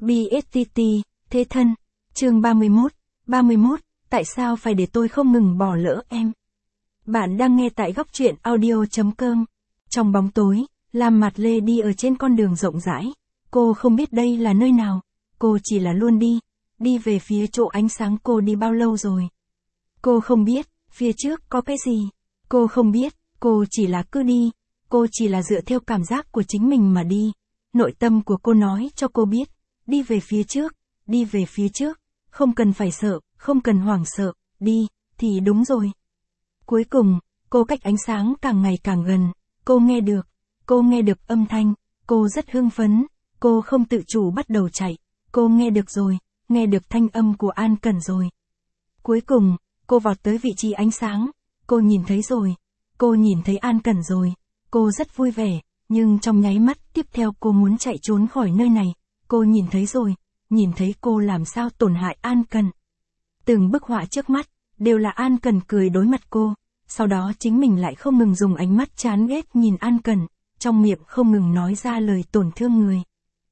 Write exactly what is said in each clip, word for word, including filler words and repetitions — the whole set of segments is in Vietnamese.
bê ét tê tê, thế thân. Chương ba mươi mốt. ba mươi mốt, tại sao phải để tôi không ngừng bỏ lỡ em? Bạn đang nghe tại góc truyện audio chấm com. Trong bóng tối, Lam Mạt Lê đi ở trên con đường rộng rãi. Cô không biết đây là nơi nào. Cô chỉ là luôn đi. Đi về phía chỗ ánh sáng. Cô đi bao lâu rồi? Cô không biết, phía trước có cái gì. Cô không biết, cô chỉ là cứ đi. Cô chỉ là dựa theo cảm giác của chính mình mà đi. Nội tâm của cô nói cho cô biết. Đi về phía trước, đi về phía trước. Không cần phải sợ, không cần hoảng sợ, đi, thì đúng rồi. Cuối cùng, cô cách ánh sáng càng ngày càng gần. Cô nghe được, cô nghe được âm thanh. Cô rất hưng phấn, cô không tự chủ bắt đầu chạy. Cô nghe được rồi, nghe được thanh âm của An Cẩn rồi. Cuối cùng, cô vọt tới vị trí ánh sáng. Cô nhìn thấy rồi, cô nhìn thấy An Cẩn rồi. Cô rất vui vẻ, nhưng trong nháy mắt tiếp theo cô muốn chạy trốn khỏi nơi này. Cô nhìn thấy rồi, nhìn thấy cô làm sao tổn hại An Cẩn. Từng bức họa trước mắt, đều là An Cẩn cười đối mặt cô. Sau đó chính mình lại không ngừng dùng ánh mắt chán ghét nhìn An Cẩn, trong miệng không ngừng nói ra lời tổn thương người.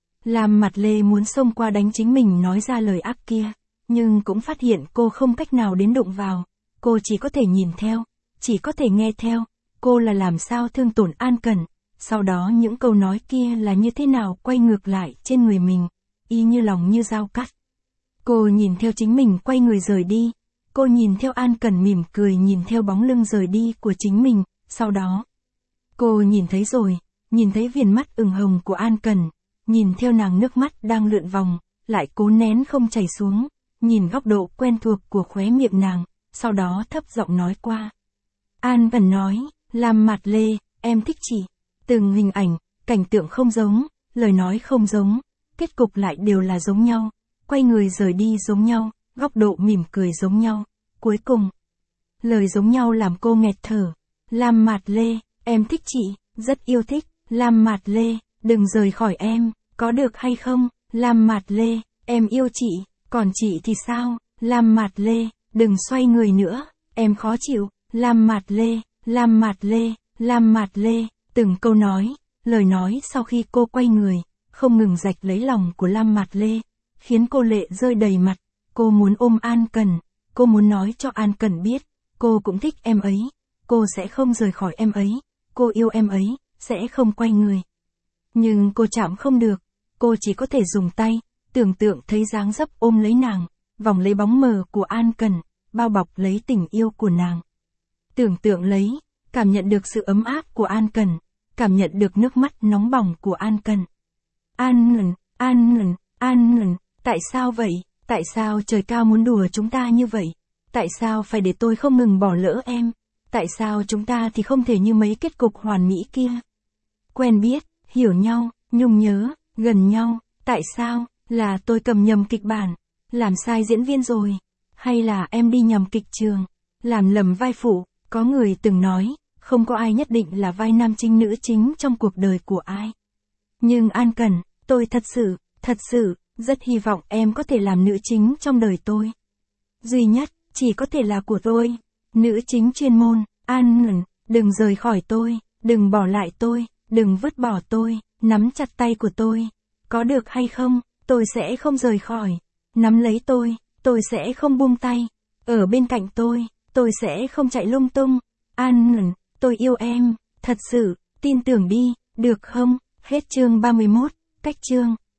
Lam Mạt Lê muốn xông qua đánh chính mình nói ra lời ác kia, nhưng cũng phát hiện cô không cách nào đến đụng vào. Cô chỉ có thể nhìn theo, chỉ có thể nghe theo. Cô là làm sao thương tổn An Cẩn, sau đó những câu nói kia là như thế nào quay ngược lại trên người mình, y như lòng như dao cắt. Cô nhìn theo chính mình quay người rời đi. Cô nhìn theo An Cẩn mỉm cười nhìn theo bóng lưng rời đi của chính mình, sau đó. Cô nhìn thấy rồi, nhìn thấy viền mắt ửng hồng của An Cẩn, nhìn theo nàng nước mắt đang lượn vòng, lại cố nén không chảy xuống, nhìn góc độ quen thuộc của khóe miệng nàng, sau đó thấp giọng nói qua. An Cẩn nói, Lam Mạt Lê, em thích chị. Từng hình ảnh, cảnh tượng không giống, lời nói không giống, kết cục lại đều là giống nhau, quay người rời đi giống nhau, góc độ mỉm cười giống nhau, cuối cùng. Lời giống nhau làm cô nghẹt thở. Lam Mạt Lê, em thích chị, rất yêu thích. Lam Mạt Lê, đừng rời khỏi em, có được hay không? Lam Mạt Lê, em yêu chị, còn chị thì sao? Lam Mạt Lê, đừng xoay người nữa, em khó chịu. Lam Mạt Lê, Lam Mạt Lê, Lam Mạt Lê, từng câu nói, lời nói sau khi cô quay người, không ngừng rạch lấy lòng của Lam Mạt Lê, khiến cô lệ rơi đầy mặt. Cô muốn ôm An Cẩn, cô muốn nói cho An Cẩn biết, cô cũng thích em ấy, cô sẽ không rời khỏi em ấy, cô yêu em ấy, sẽ không quay người. Nhưng cô chạm không được, cô chỉ có thể dùng tay, tưởng tượng thấy dáng dấp ôm lấy nàng, vòng lấy bóng mờ của An Cẩn, bao bọc lấy tình yêu của nàng. Tưởng tượng lấy, cảm nhận được sự ấm áp của An Cẩn, cảm nhận được nước mắt nóng bỏng của An Cẩn. An Cẩn, An Cẩn, An Cẩn, tại sao vậy? Tại sao trời cao muốn đùa chúng ta như vậy? Tại sao phải để tôi không ngừng bỏ lỡ em? Tại sao chúng ta thì không thể như mấy kết cục hoàn mỹ kia? Quen biết, hiểu nhau, nhung nhớ, gần nhau, tại sao? Là tôi cầm nhầm kịch bản, làm sai diễn viên rồi? Hay là em đi nhầm kịch trường, làm lầm vai phụ? Có người từng nói, không có ai nhất định là vai nam chính nữ chính trong cuộc đời của ai. Nhưng An Cẩn, tôi thật sự, thật sự, rất hy vọng em có thể làm nữ chính trong đời tôi. Duy nhất, chỉ có thể là của tôi. Nữ chính chuyên môn, An Cẩn, đừng rời khỏi tôi, đừng bỏ lại tôi, đừng vứt bỏ tôi, nắm chặt tay của tôi. Có được hay không, tôi sẽ không rời khỏi. Nắm lấy tôi, tôi sẽ không buông tay. Ở bên cạnh tôi, tôi sẽ không chạy lung tung. An Cẩn, tôi yêu em, thật sự, tin tưởng đi, được không? Hết chương ba mươi mốt, cách chương.